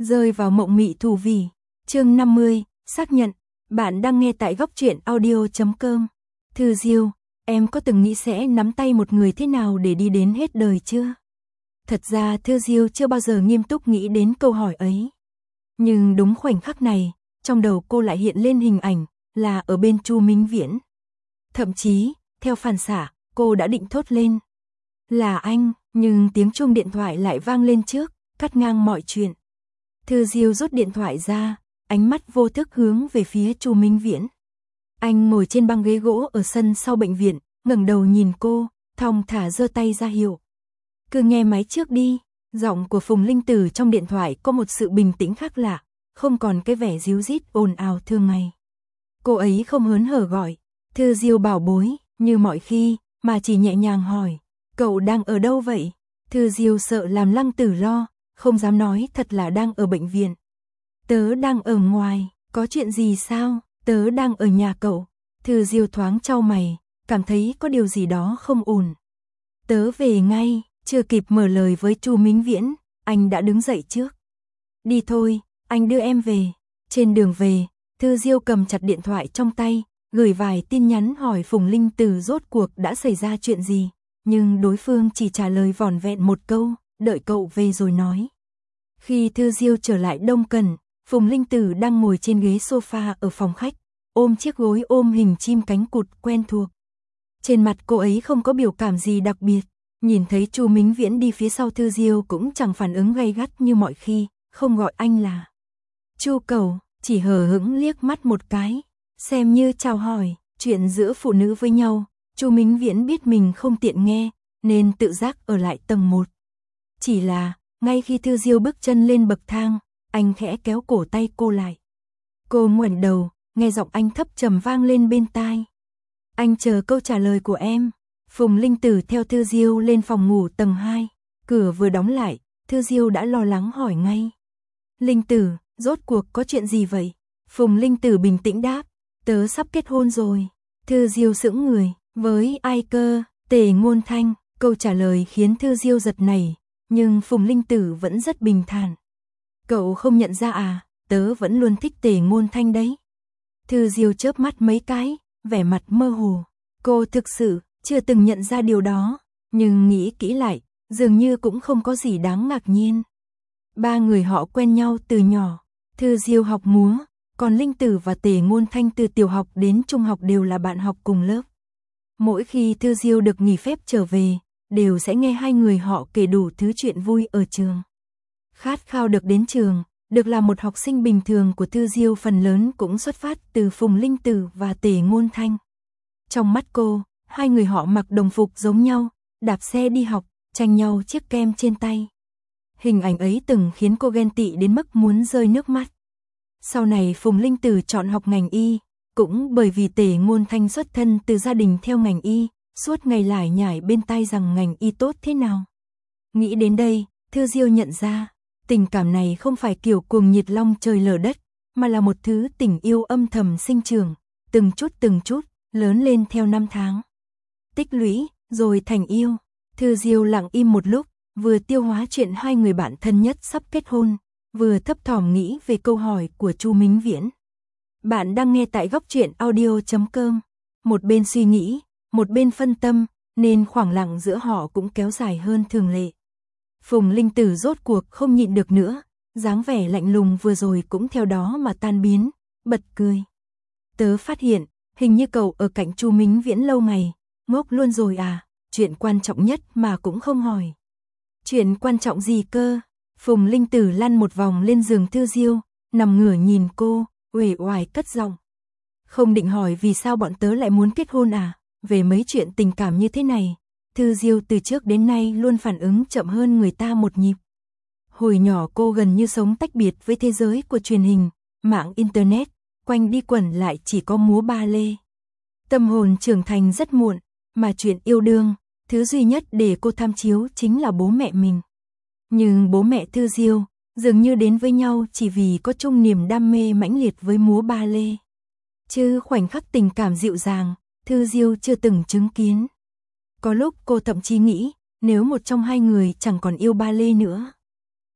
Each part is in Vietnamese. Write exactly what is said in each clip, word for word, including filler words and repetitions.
Rơi vào mộng mị thủ vì. Chương năm mươi, xác nhận. Bạn đang nghe tại góc truyện audio chấm com. Thư Diêu, em có từng nghĩ sẽ nắm tay một người thế nào để đi đến hết đời chưa? Thật ra Thư Diêu chưa bao giờ nghiêm túc nghĩ đến câu hỏi ấy. Nhưng đúng khoảnh khắc này, trong đầu cô lại hiện lên hình ảnh là ở bên Chu Minh Viễn. Thậm chí, theo phản xạ, cô đã định thốt lên là anh, nhưng tiếng chuông điện thoại lại vang lên trước, cắt ngang mọi chuyện. Thư Diêu rút điện thoại ra, ánh mắt vô thức hướng về phía Chu Minh Viễn. Anh ngồi trên băng ghế gỗ ở sân sau bệnh viện, ngẩng đầu nhìn cô, thong thả giơ tay ra hiệu. Cứ nghe máy trước đi. Giọng của Phùng Linh Tử trong điện thoại có một sự bình tĩnh khác lạ, không còn cái vẻ ríu rít ồn ào thường ngày. Cô ấy không hớn hở gọi Thư Diêu bảo bối như mọi khi, mà chỉ nhẹ nhàng hỏi, cậu đang ở đâu vậy? Thư Diêu sợ làm Lăng Tử lo, không dám nói thật là đang ở bệnh viện. Tớ đang ở ngoài. Có chuyện gì sao? Tớ đang ở nhà cậu. Thư Diêu thoáng chau mày, cảm thấy có điều gì đó không ổn. Tớ về ngay. Chưa kịp mở lời với Chu Minh Viễn, anh đã đứng dậy trước. Đi thôi, anh đưa em về. Trên đường về, Thư Diêu cầm chặt điện thoại trong tay, gửi vài tin nhắn hỏi Phùng Linh Tử rốt cuộc đã xảy ra chuyện gì. Nhưng đối phương chỉ trả lời vỏn vẹn một câu, đợi cậu về rồi nói. Khi Thư Diêu trở lại Đông Cần, Phùng Linh Tử đang ngồi trên ghế sofa ở phòng khách, ôm chiếc gối ôm hình chim cánh cụt quen thuộc. Trên mặt cô ấy không có biểu cảm gì đặc biệt. Nhìn thấy Chu Minh Viễn đi phía sau Thư Diêu cũng chẳng phản ứng gay gắt như mọi khi, không gọi anh là Chu cậu, chỉ hờ hững liếc mắt một cái, xem như chào hỏi. Chuyện giữa phụ nữ với nhau, Chu Minh Viễn biết mình không tiện nghe, nên tự giác ở lại tầng một. Chỉ là, ngay khi Thư Diêu bước chân lên bậc thang, anh khẽ kéo cổ tay cô lại. Cô ngoảnh đầu, nghe giọng anh thấp trầm vang lên bên tai. Anh chờ câu trả lời của em. Phùng Linh Tử theo Thư Diêu lên phòng ngủ tầng hai, cửa vừa đóng lại, Thư Diêu đã lo lắng hỏi ngay. Linh Tử, rốt cuộc có chuyện gì vậy? Phùng Linh Tử bình tĩnh đáp, tớ sắp kết hôn rồi. Thư Diêu sững người, với ai cơ? Tề Ngôn Thanh. Câu trả lời khiến Thư Diêu giật nảy, nhưng Phùng Linh Tử vẫn rất bình thản. Cậu không nhận ra à, tớ vẫn luôn thích Tề Ngôn Thanh đấy. Thư Diêu chớp mắt mấy cái, vẻ mặt mơ hồ. Cô thực sự chưa từng nhận ra điều đó, nhưng nghĩ kỹ lại, dường như cũng không có gì đáng ngạc nhiên. Ba người họ quen nhau từ nhỏ, Thư Diêu học múa, còn Linh Tử và Tề Ngôn Thanh từ tiểu học đến trung học đều là bạn học cùng lớp. Mỗi khi Thư Diêu được nghỉ phép trở về, đều sẽ nghe hai người họ kể đủ thứ chuyện vui ở trường. Khát khao được đến trường, được là một học sinh bình thường của Thư Diêu phần lớn cũng xuất phát từ Phùng Linh Tử và Tề Ngôn Thanh. Trong mắt cô, hai người họ mặc đồng phục giống nhau, đạp xe đi học, tranh nhau chiếc kem trên tay. Hình ảnh ấy từng khiến cô ghen tị đến mức muốn rơi nước mắt. Sau này Phùng Linh Tử chọn học ngành y, cũng bởi vì Tề Ngôn Thanh xuất thân từ gia đình theo ngành y, suốt ngày lải nhải bên tai rằng ngành y tốt thế nào. Nghĩ đến đây, Thư Diêu nhận ra, tình cảm này không phải kiểu cuồng nhiệt long trời lở đất, mà là một thứ tình yêu âm thầm sinh trưởng, từng chút từng chút, lớn lên theo năm tháng. Tích lũy, rồi thành yêu. Thư Diêu lặng im một lúc, vừa tiêu hóa chuyện hai người bạn thân nhất sắp kết hôn, vừa thấp thỏm nghĩ về câu hỏi của Chu Minh Viễn. Bạn đang nghe tại góc truyện audio chấm com. Một bên suy nghĩ, một bên phân tâm, nên khoảng lặng giữa họ cũng kéo dài hơn thường lệ. Phùng Linh Tử rốt cuộc không nhịn được nữa, dáng vẻ lạnh lùng vừa rồi cũng theo đó mà tan biến, bật cười. Tớ phát hiện, hình như cậu ở cạnh Chu Minh Viễn lâu ngày. Ngốc luôn rồi à, chuyện quan trọng nhất mà cũng không hỏi. Chuyện quan trọng gì cơ? Phùng Linh Tử lăn một vòng lên giường Thư Diêu, nằm ngửa nhìn cô, uể oải cất giọng. Không định hỏi vì sao bọn tớ lại muốn kết hôn à, về mấy chuyện tình cảm như thế này. Thư Diêu từ trước đến nay luôn phản ứng chậm hơn người ta một nhịp. Hồi nhỏ cô gần như sống tách biệt với thế giới của truyền hình, mạng internet, quanh đi quẩn lại chỉ có múa ba lê. Tâm hồn trưởng thành rất muộn. Mà chuyện yêu đương, thứ duy nhất để cô tham chiếu chính là bố mẹ mình. Nhưng bố mẹ Thư Diêu, dường như đến với nhau chỉ vì có chung niềm đam mê mãnh liệt với múa ba lê. Chứ khoảnh khắc tình cảm dịu dàng, Thư Diêu chưa từng chứng kiến. Có lúc cô thậm chí nghĩ, nếu một trong hai người chẳng còn yêu ba lê nữa,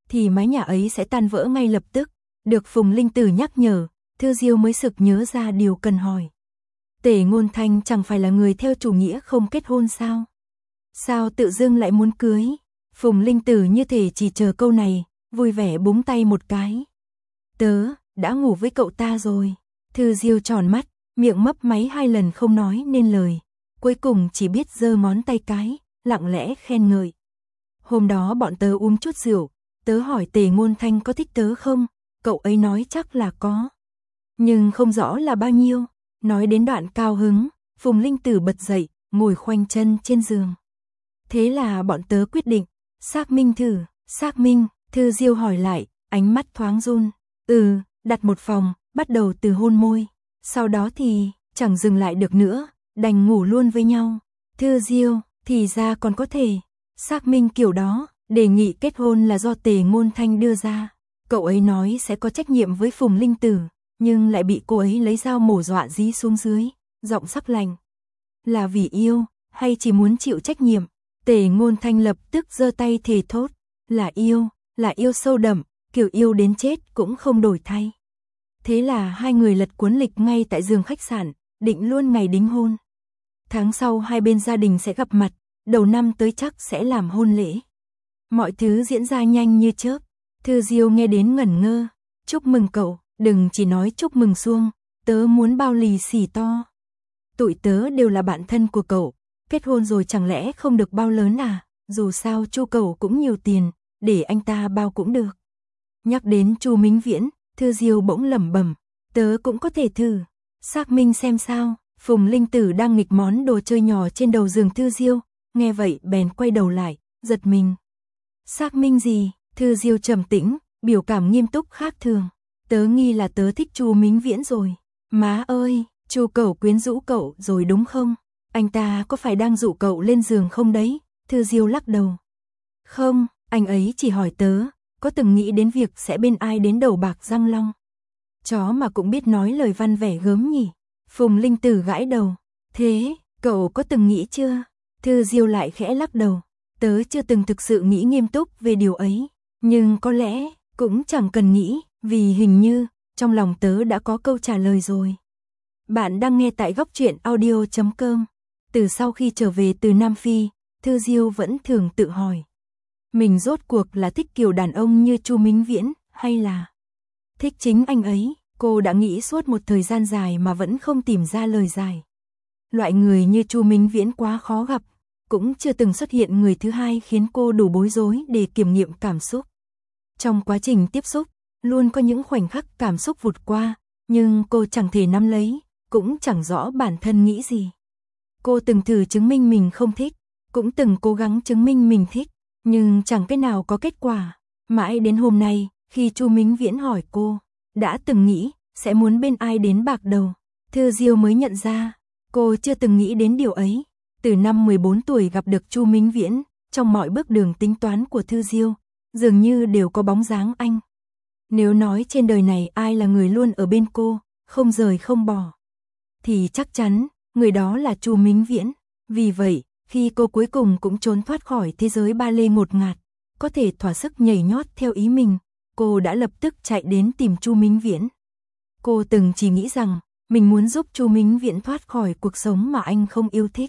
thì mái nhà ấy sẽ tan vỡ ngay lập tức. Được Phùng Linh Tử nhắc nhở, Thư Diêu mới sực nhớ ra điều cần hỏi. Tề Ngôn Thanh chẳng phải là người theo chủ nghĩa không kết hôn sao? Sao tự dưng lại muốn cưới? Phùng Linh Tử như thể chỉ chờ câu này, vui vẻ búng tay một cái. Tớ, đã ngủ với cậu ta rồi. Thư Diêu tròn mắt, miệng mấp máy hai lần không nói nên lời. Cuối cùng chỉ biết giơ ngón tay cái, lặng lẽ khen ngợi. Hôm đó bọn tớ uống chút rượu, tớ hỏi Tề Ngôn Thanh có thích tớ không? Cậu ấy nói chắc là có. Nhưng không rõ là bao nhiêu. Nói đến đoạn cao hứng, Phùng Linh Tử bật dậy, ngồi khoanh chân trên giường. Thế là bọn tớ quyết định, xác minh thử, xác minh, Thư Diêu hỏi lại, ánh mắt thoáng run. Ừ, đặt một phòng, bắt đầu từ hôn môi. Sau đó thì, chẳng dừng lại được nữa, đành ngủ luôn với nhau. Thư Diêu, thì ra còn có thể, xác minh kiểu đó, đề nghị kết hôn là do Tề Ngôn Thanh đưa ra. Cậu ấy nói sẽ có trách nhiệm với Phùng Linh Tử, nhưng lại bị cô ấy lấy dao mổ dọa dí xuống dưới, giọng sắc lạnh. Là vì yêu, hay chỉ muốn chịu trách nhiệm? Tề Ngôn Thanh lập tức giơ tay thề thốt, là yêu, là yêu sâu đậm, kiểu yêu đến chết cũng không đổi thay. Thế là hai người lật cuốn lịch ngay tại giường khách sạn, định luôn ngày đính hôn. Tháng sau hai bên gia đình sẽ gặp mặt, đầu năm tới chắc sẽ làm hôn lễ. Mọi thứ diễn ra nhanh như chớp. Thư Diêu nghe đến ngẩn ngơ. Chúc mừng cậu, đừng chỉ nói chúc mừng suông, tớ muốn bao lì xì to. Tụi tớ đều là bạn thân của cậu, kết hôn rồi chẳng lẽ không được bao lớn à? Dù sao Chu cậu cũng nhiều tiền, để anh ta bao cũng được. Nhắc đến Chu Mính Viễn, Thư Diêu bỗng lẩm bẩm, tớ cũng có thể thử, xác minh xem sao. Phùng Linh Tử đang nghịch món đồ chơi nhỏ trên đầu giường Thư Diêu, nghe vậy bèn quay đầu lại, giật mình. Xác minh gì? Thư Diêu trầm tĩnh, biểu cảm nghiêm túc khác thường. Tớ nghi là tớ thích Chu Mính Viễn rồi. Má ơi, Chu cậu quyến rũ cậu rồi đúng không? Anh ta có phải đang dụ cậu lên giường không đấy? Thư Diêu lắc đầu. Không, anh ấy chỉ hỏi tớ, có từng nghĩ đến việc sẽ bên ai đến đầu bạc răng long. Chó mà cũng biết nói lời văn vẻ gớm nhỉ. Phùng Linh Tử gãi đầu. Thế, cậu có từng nghĩ chưa? Thư Diêu lại khẽ lắc đầu. Tớ chưa từng thực sự nghĩ nghiêm túc về điều ấy. Nhưng có lẽ, cũng chẳng cần nghĩ, vì hình như, trong lòng tớ đã có câu trả lời rồi. Bạn đang nghe tại góc truyện audio chấm com. Từ sau khi trở về từ Nam Phi, Thư Diêu vẫn thường tự hỏi. Mình rốt cuộc là thích kiểu đàn ông như Chu Mính Viễn, hay là thích chính anh ấy? Cô đã nghĩ suốt một thời gian dài mà vẫn không tìm ra lời giải. Loại người như Chu Mính Viễn quá khó gặp, cũng chưa từng xuất hiện người thứ hai khiến cô đủ bối rối để kiểm nghiệm cảm xúc. Trong quá trình tiếp xúc, luôn có những khoảnh khắc cảm xúc vụt qua, nhưng cô chẳng thể nắm lấy, cũng chẳng rõ bản thân nghĩ gì. Cô từng thử chứng minh mình không thích, cũng từng cố gắng chứng minh mình thích, nhưng chẳng cái nào có kết quả. Mãi đến hôm nay, khi Chu Mính Viễn hỏi cô, đã từng nghĩ sẽ muốn bên ai đến bạc đầu, Thư Diêu mới nhận ra, cô chưa từng nghĩ đến điều ấy. Từ năm mười bốn tuổi gặp được Chu Mính Viễn, trong mọi bước đường tính toán của Thư Diêu, dường như đều có bóng dáng anh. Nếu nói trên đời này ai là người luôn ở bên cô, không rời không bỏ, thì chắc chắn, người đó là Chu Mính Viễn. Vì vậy, khi cô cuối cùng cũng trốn thoát khỏi thế giới ba lê ngột ngạt, có thể thỏa sức nhảy nhót theo ý mình, cô đã lập tức chạy đến tìm Chu Mính Viễn. Cô từng chỉ nghĩ rằng, mình muốn giúp Chu Mính Viễn thoát khỏi cuộc sống mà anh không yêu thích.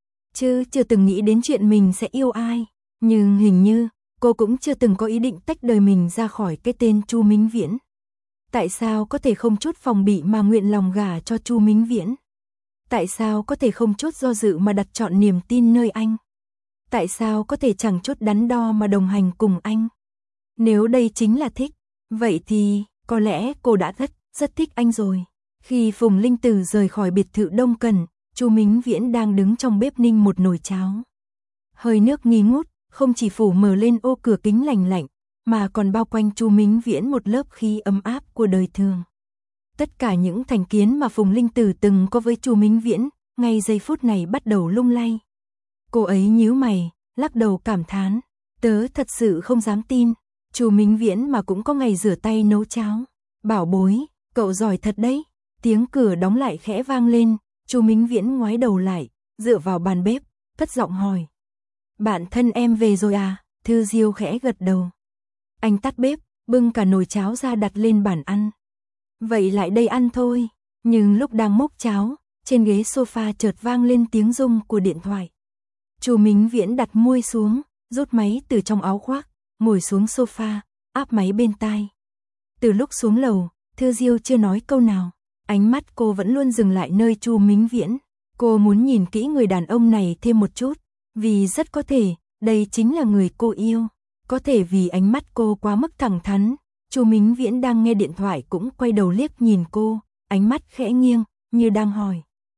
Chứ chưa từng nghĩ đến chuyện mình sẽ yêu ai. Nhưng hình như, cô cũng chưa từng có ý định tách đời mình ra khỏi cái tên Chu Mính Viễn. Tại sao có thể không chút phòng bị mà nguyện lòng gả cho Chu Mính Viễn? Tại sao có thể không chút do dự mà đặt trọn niềm tin nơi anh? Tại sao có thể chẳng chút đắn đo mà đồng hành cùng anh? Nếu đây chính là thích, vậy thì có lẽ cô đã rất, rất thích anh rồi. Khi Phùng Linh Tử rời khỏi biệt thự Đông Cần, Chu Mính Viễn đang đứng trong bếp ninh một nồi cháo. Hơi nước nghi ngút, không chỉ phủ mờ lên ô cửa kính lành lạnh, mà còn bao quanh Chu Mính Viễn một lớp khí ấm áp của đời thường. Tất cả những thành kiến mà Phùng Linh Tử từng có với Chu Mính Viễn, ngay giây phút này bắt đầu lung lay. Cô ấy nhíu mày, lắc đầu cảm thán, tớ thật sự không dám tin, Chu Mính Viễn mà cũng có ngày rửa tay nấu cháo. Bảo bối, cậu giỏi thật đấy. Tiếng cửa đóng lại khẽ vang lên, Chu Mính Viễn ngoái đầu lại, dựa vào bàn bếp, cất giọng hỏi. Bạn thân em về rồi à? Thư Diêu khẽ gật đầu. Anh tắt bếp, bưng cả nồi cháo ra đặt lên bàn ăn. Vậy lại đây ăn thôi. Nhưng lúc đang múc cháo, trên ghế sofa chợt vang lên tiếng rung của điện thoại. Chu Mính Viễn đặt muôi xuống, rút máy từ trong áo khoác, ngồi xuống sofa, áp máy bên tai. Từ lúc xuống lầu, Thư Diêu chưa nói câu nào. Ánh mắt cô vẫn luôn dừng lại nơi Chu Mính Viễn. Cô muốn nhìn kỹ người đàn ông này thêm một chút, vì rất có thể, đây chính là người cô yêu. Có thể vì ánh mắt cô quá mức thẳng thắn, Chu Mính Viễn đang nghe điện thoại cũng quay đầu liếc nhìn cô, ánh mắt khẽ nghiêng, như đang hỏi.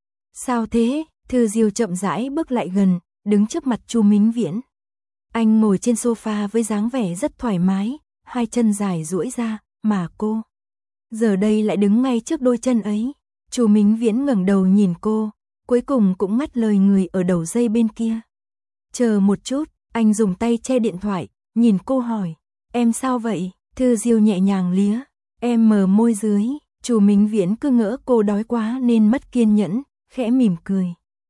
Sao thế? Thư Diêu chậm rãi bước lại gần, đứng trước mặt Chu Mính Viễn. Anh ngồi trên sofa với dáng vẻ rất thoải mái, hai chân dài duỗi ra, mà cô giờ đây lại đứng ngay trước đôi chân ấy. Chu Mính Viễn ngẩng đầu nhìn cô, cuối cùng cũng ngắt lời người ở đầu dây bên kia. Chờ một chút, anh dùng tay che điện thoại, nhìn cô hỏi, em sao vậy? Thư Diêu nhẹ nhàng lía, em mờ môi dưới. Chu Mính Viễn cứ ngỡ cô đói quá nên mất kiên nhẫn, khẽ mỉm cười.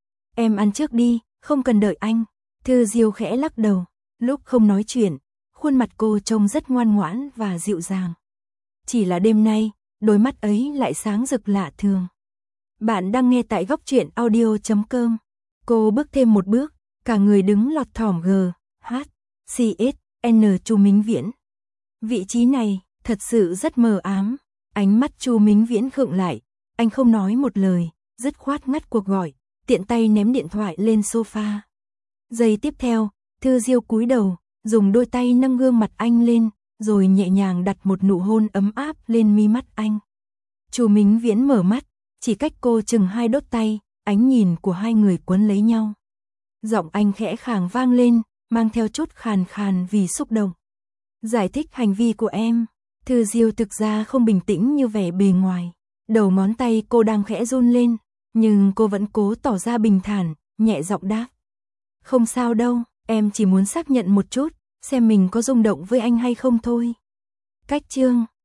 Em ăn trước đi, không cần đợi anh. Thư Diêu khẽ lắc đầu, lúc không nói chuyện, khuôn mặt cô trông rất ngoan ngoãn và dịu dàng. Chỉ là đêm nay, đôi mắt ấy lại sáng rực lạ thường. Bạn đang nghe tại góc truyện audio chấm com. Cô bước thêm một bước, cả người đứng lọt thỏm G, H, C, S, N Chu Mính Viễn. Vị trí này, thật sự rất mờ ám. Ánh mắt Chu Mính Viễn khựng lại, anh không nói một lời, dứt khoát ngắt cuộc gọi, tiện tay ném điện thoại lên sofa. Giây tiếp theo, Thư Diêu cúi đầu, dùng đôi tay nâng gương mặt anh lên, rồi nhẹ nhàng đặt một nụ hôn ấm áp lên mi mắt anh. Chu Mính Viễn mở mắt, chỉ cách cô chừng hai đốt tay, ánh nhìn của hai người quấn lấy nhau. Giọng anh khẽ khàng vang lên, mang theo chút khàn khàn vì xúc động. Giải thích hành vi của em. Thư Diêu thực ra không bình tĩnh như vẻ bề ngoài. Đầu ngón tay cô đang khẽ run lên, nhưng cô vẫn cố tỏ ra bình thản, nhẹ giọng đáp. Không sao đâu, em chỉ muốn xác nhận một chút, xem mình có rung động với anh hay không thôi. Cách chương